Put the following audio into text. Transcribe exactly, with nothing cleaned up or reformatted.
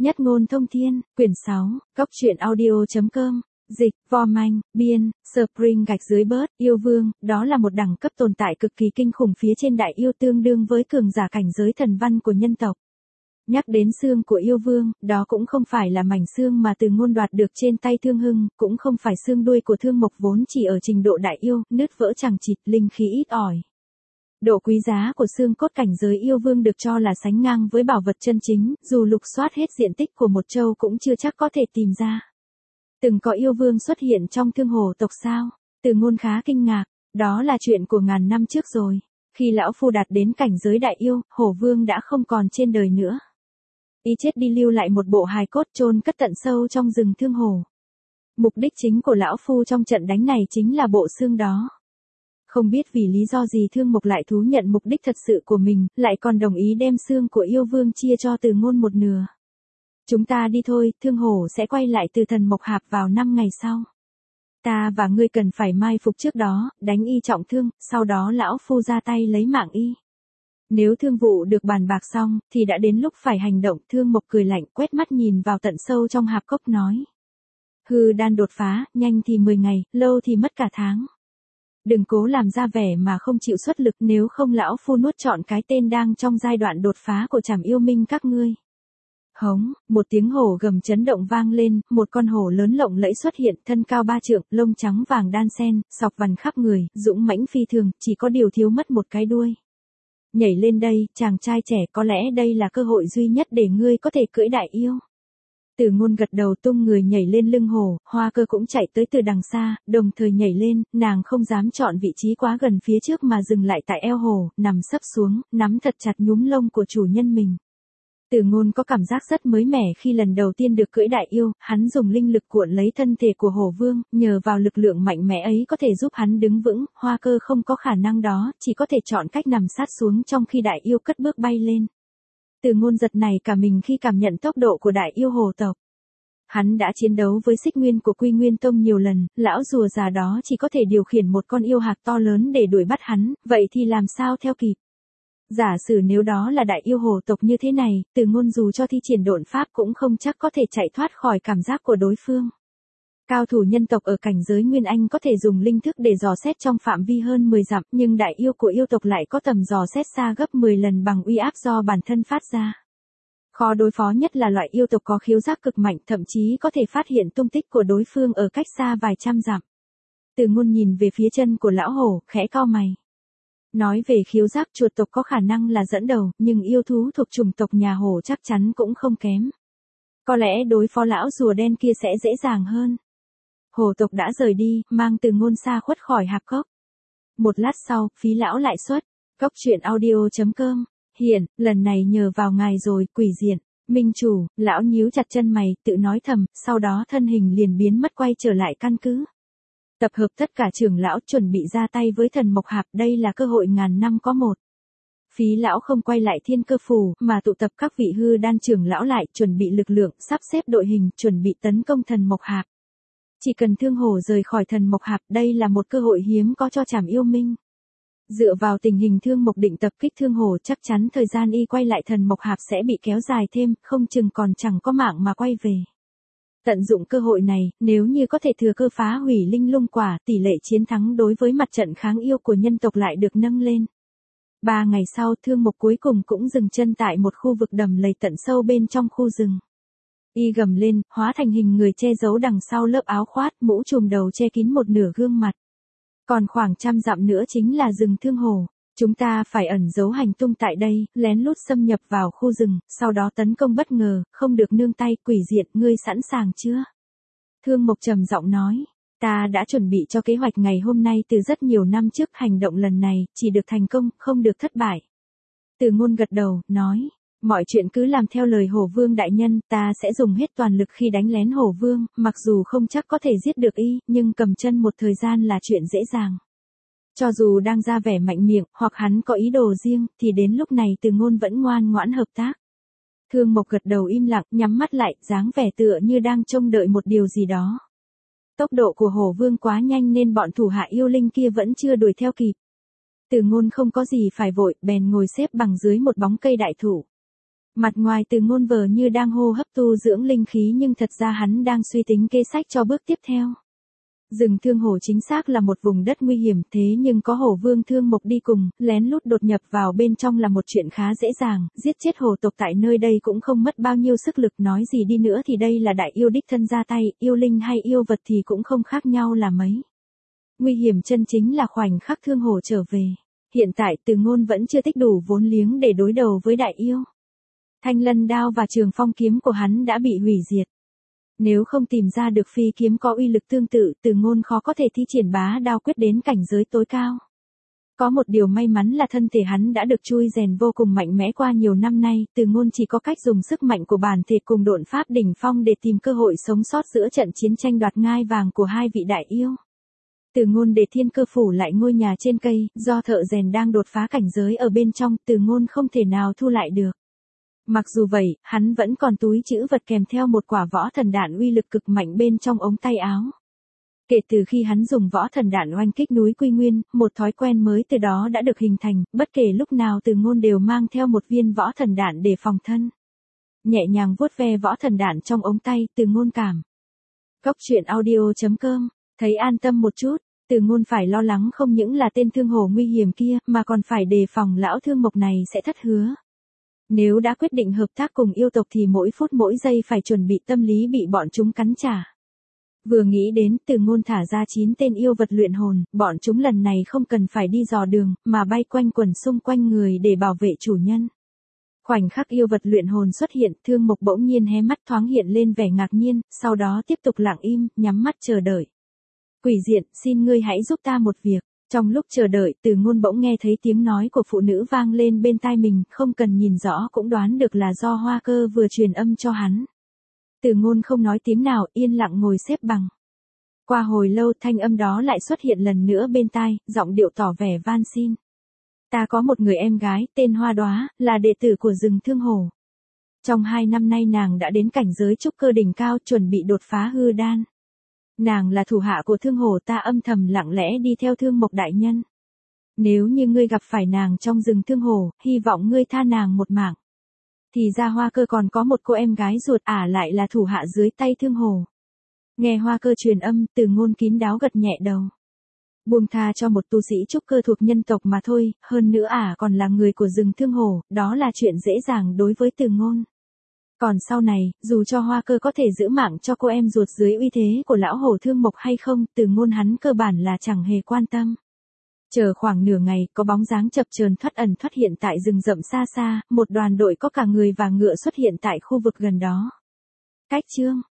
Nhất ngôn thông thiên, quyển sáu, Cốc truyện audio.com, dịch, Vom Anh, biên, Spring gạch dưới bớt, yêu vương, đó là một đẳng cấp tồn tại cực kỳ kinh khủng phía trên đại yêu tương đương với cường giả cảnh giới thần văn của nhân tộc. Nhắc đến xương của yêu vương, đó cũng không phải là mảnh xương mà Từ Ngôn đoạt được trên tay Thương Hưng, cũng không phải xương đuôi của Thương Mộc vốn chỉ ở trình độ đại yêu, nứt vỡ chằng chịt, linh khí ít ỏi. Độ quý giá của xương cốt cảnh giới yêu vương được cho là sánh ngang với bảo vật chân chính, dù lục soát hết diện tích của một châu cũng chưa chắc có thể tìm ra. Từng có yêu vương xuất hiện trong Thương Hổ tộc sao? Từ Ngôn khá kinh ngạc, đó là chuyện của ngàn năm trước rồi. Khi lão phu đạt đến cảnh giới đại yêu, Hổ vương đã không còn trên đời nữa. Y chết đi lưu lại một bộ hài cốt chôn cất tận sâu trong rừng Thương Hổ. Mục đích chính của lão phu trong trận đánh này chính là bộ xương đó. Không biết vì lý do gì Thương Mộc lại thú nhận mục đích thật sự của mình, lại còn đồng ý đem xương của yêu vương chia cho Từ Ngôn một nửa. Chúng ta đi thôi, Thương Hổ sẽ quay lại từ Thần Mộc Hạp vào năm ngày sau. Ta và ngươi cần phải mai phục trước đó, đánh y trọng thương, sau đó lão phu ra tay lấy mạng y. Nếu thương vụ được bàn bạc xong, thì đã đến lúc phải hành động. Thương Mộc cười lạnh, quét mắt nhìn vào tận sâu trong hạp cốc nói. Hư đan đột phá, nhanh thì mười ngày, lâu thì mất cả tháng. Đừng cố làm ra vẻ mà không chịu xuất lực, nếu không lão phu nuốt trọn cái tên đang trong giai đoạn đột phá của Trảm Yêu Minh các ngươi. Hống, một tiếng hổ gầm chấn động vang lên, một con hổ lớn lộng lẫy xuất hiện, thân cao ba trượng, lông trắng vàng đan xen, sọc vằn khắp người, dũng mãnh phi thường, chỉ có điều thiếu mất một cái đuôi. Nhảy lên đây, chàng trai trẻ, có lẽ đây là cơ hội duy nhất để ngươi có thể cưỡi đại yêu. Từ Ngôn gật đầu tung người nhảy lên lưng hổ, Hoa Cơ cũng chạy tới từ đằng xa, đồng thời nhảy lên, nàng không dám chọn vị trí quá gần phía trước mà dừng lại tại eo hổ, nằm sấp xuống, nắm thật chặt nhúm lông của chủ nhân mình. Từ Ngôn có cảm giác rất mới mẻ khi lần đầu tiên được cưỡi đại yêu, hắn dùng linh lực cuộn lấy thân thể của hổ vương, nhờ vào lực lượng mạnh mẽ ấy có thể giúp hắn đứng vững, Hoa Cơ không có khả năng đó, chỉ có thể chọn cách nằm sát xuống trong khi đại yêu cất bước bay lên. Từ Ngôn giật này cả mình khi cảm nhận tốc độ của đại yêu hổ tộc. Hắn đã chiến đấu với Xích Nguyên của Quy Nguyên Tông nhiều lần, lão rùa già đó chỉ có thể điều khiển một con yêu hạc to lớn để đuổi bắt hắn, vậy thì làm sao theo kịp? Giả sử nếu đó là đại yêu hổ tộc như thế này, Từ Ngôn dù cho thi triển độn pháp cũng không chắc có thể chạy thoát khỏi cảm giác của đối phương. Cao thủ nhân tộc ở cảnh giới Nguyên Anh có thể dùng linh thức để dò xét trong phạm vi hơn mười dặm, nhưng đại yêu của yêu tộc lại có tầm dò xét xa gấp mười lần bằng uy áp do bản thân phát ra. Khó đối phó nhất là loại yêu tộc có khiếu giác cực mạnh, thậm chí có thể phát hiện tung tích của đối phương ở cách xa vài trăm dặm. Từ Ngôn nhìn về phía chân của lão hổ, khẽ cau mày. Nói về khiếu giác, chuột tộc có khả năng là dẫn đầu, nhưng yêu thú thuộc chủng tộc nhà hổ chắc chắn cũng không kém. Có lẽ đối phó lão rùa đen kia sẽ dễ dàng hơn. Hổ tộc đã rời đi, mang Từ Ngôn xa khuất khỏi hạp cốc. Một lát sau, Phí lão lại xuất. Cốc truyện audio.com. Hiển, lần này nhờ vào ngài rồi, quỷ diện. Minh chủ, lão nhíu chặt chân mày, tự nói thầm, sau đó thân hình liền biến mất quay trở lại căn cứ. Tập hợp tất cả trưởng lão chuẩn bị ra tay với Thần Mộc Hạp, đây là cơ hội ngàn năm có một. Phí lão không quay lại Thiên Cơ Phủ, mà tụ tập các vị hư đan trưởng lão lại, chuẩn bị lực lượng, sắp xếp đội hình, chuẩn bị tấn công Thần Mộc Hạp. Chỉ cần Thương Hổ rời khỏi Thần Mộc Hạp, đây là một cơ hội hiếm có cho Trảm Yêu Minh. Dựa vào tình hình Thương Mộc định tập kích Thương Hổ, chắc chắn thời gian y quay lại Thần Mộc Hạp sẽ bị kéo dài thêm, không chừng còn chẳng có mạng mà quay về. Tận dụng cơ hội này, nếu như có thể thừa cơ phá hủy linh lung quả, tỷ lệ chiến thắng đối với mặt trận kháng yêu của nhân tộc lại được nâng lên. Ba ngày sau, Thương Mộc cuối cùng cũng dừng chân tại một khu vực đầm lầy tận sâu bên trong khu rừng. Y gầm lên, hóa thành hình người che giấu đằng sau lớp áo khoác, mũ trùm đầu che kín một nửa gương mặt. Còn khoảng trăm dặm nữa chính là rừng Thương Hổ. Chúng ta phải ẩn giấu hành tung tại đây, lén lút xâm nhập vào khu rừng, sau đó tấn công bất ngờ, không được nương tay. Quỷ diện, ngươi sẵn sàng chưa? Thương Mộc trầm giọng nói, ta đã chuẩn bị cho kế hoạch ngày hôm nay từ rất nhiều năm trước, hành động lần này, chỉ được thành công, không được thất bại. Từ Ngôn gật đầu, nói, mọi chuyện cứ làm theo lời Hổ Vương đại nhân, ta sẽ dùng hết toàn lực khi đánh lén Hổ Vương, mặc dù không chắc có thể giết được y, nhưng cầm chân một thời gian là chuyện dễ dàng. Cho dù đang ra vẻ mạnh miệng, hoặc hắn có ý đồ riêng, thì đến lúc này Từ Ngôn vẫn ngoan ngoãn hợp tác. Thương Mộc gật đầu im lặng, nhắm mắt lại, dáng vẻ tựa như đang trông đợi một điều gì đó. Tốc độ của Hổ Vương quá nhanh nên bọn thủ hạ yêu linh kia vẫn chưa đuổi theo kịp. Từ Ngôn không có gì phải vội, bèn ngồi xếp bằng dưới một bóng cây đại thụ. Mặt ngoài Từ Ngôn vờ như đang hô hấp tu dưỡng linh khí nhưng thật ra hắn đang suy tính kế sách cho bước tiếp theo. Rừng Thương Hổ chính xác là một vùng đất nguy hiểm, thế nhưng có Hổ Vương Thương Mộc đi cùng, lén lút đột nhập vào bên trong là một chuyện khá dễ dàng, giết chết hổ tộc tại nơi đây cũng không mất bao nhiêu sức lực, nói gì đi nữa thì đây là đại yêu đích thân ra tay, yêu linh hay yêu vật thì cũng không khác nhau là mấy. Nguy hiểm chân chính là khoảnh khắc Thương Hổ trở về. Hiện tại Từ Ngôn vẫn chưa tích đủ vốn liếng để đối đầu với đại yêu. Thanh lân đao và trường phong kiếm của hắn đã bị hủy diệt. Nếu không tìm ra được phi kiếm có uy lực tương tự, Từ Ngôn khó có thể thi triển bá đao quyết đến cảnh giới tối cao. Có một điều may mắn là thân thể hắn đã được chui rèn vô cùng mạnh mẽ qua nhiều năm nay, Từ Ngôn chỉ có cách dùng sức mạnh của bản thể cùng độn pháp đỉnh phong để tìm cơ hội sống sót giữa trận chiến tranh đoạt ngai vàng của hai vị đại yêu. Từ Ngôn để thiên cơ phủ lại ngôi nhà trên cây, do thợ rèn đang đột phá cảnh giới ở bên trong, Từ Ngôn không thể nào thu lại được. Mặc dù vậy, hắn vẫn còn túi trữ vật kèm theo một quả võ thần đạn uy lực cực mạnh bên trong ống tay áo. Kể từ khi hắn dùng võ thần đạn oanh kích núi Quy Nguyên, một thói quen mới từ đó đã được hình thành, bất kể lúc nào Từ Ngôn đều mang theo một viên võ thần đạn để phòng thân. Nhẹ nhàng vuốt ve võ thần đạn trong ống tay, Từ Ngôn cảm. Cốc truyện audio chấm com, thấy an tâm một chút, Từ Ngôn phải lo lắng không những là tên thương hổ nguy hiểm kia, mà còn phải đề phòng lão thương mộc này sẽ thất hứa. Nếu đã quyết định hợp tác cùng yêu tộc thì mỗi phút mỗi giây phải chuẩn bị tâm lý bị bọn chúng cắn trả. Vừa nghĩ đến, Từ Ngôn thả ra chín tên yêu vật luyện hồn, bọn chúng lần này không cần phải đi dò đường, mà bay quanh quần xung quanh người để bảo vệ chủ nhân. Khoảnh khắc yêu vật luyện hồn xuất hiện, Thương Mộc bỗng nhiên hé mắt thoáng hiện lên vẻ ngạc nhiên, sau đó tiếp tục lặng im, nhắm mắt chờ đợi. Quỷ diện, xin ngươi hãy giúp ta một việc. Trong lúc chờ đợi, Từ Ngôn bỗng nghe thấy tiếng nói của phụ nữ vang lên bên tai mình, không cần nhìn rõ cũng đoán được là do Hoa Cơ vừa truyền âm cho hắn. Từ Ngôn không nói tiếng nào, yên lặng ngồi xếp bằng. Qua hồi lâu thanh âm đó lại xuất hiện lần nữa bên tai, giọng điệu tỏ vẻ van xin. Ta có một người em gái, tên Hoa Đóa, là đệ tử của rừng Thương Hổ. Trong hai năm nay nàng đã đến cảnh giới trúc cơ đỉnh cao, chuẩn bị đột phá hư đan. Nàng là thủ hạ của Thương Hổ, ta âm thầm lặng lẽ đi theo Thương Mộc đại nhân. Nếu như ngươi gặp phải nàng trong rừng Thương Hổ, hy vọng ngươi tha nàng một mạng. Thì ra Hoa Cơ còn có một cô em gái ruột, ả lại là thủ hạ dưới tay Thương Hổ. Nghe Hoa Cơ truyền âm, Từ Ngôn kín đáo gật nhẹ đầu. Buông tha cho một tu sĩ trúc cơ thuộc nhân tộc mà thôi, hơn nữa ả còn là người của rừng Thương Hổ, đó là chuyện dễ dàng đối với Từ Ngôn. Còn sau này, dù cho Hoa Cơ có thể giữ mạng cho cô em ruột dưới uy thế của lão hổ Thương Mộc hay không, Từ Ngôn hắn cơ bản là chẳng hề quan tâm. Chờ khoảng nửa ngày, có bóng dáng chập chờn thoát ẩn thoát hiện tại rừng rậm xa xa, một đoàn đội có cả người và ngựa xuất hiện tại khu vực gần đó. Cách chương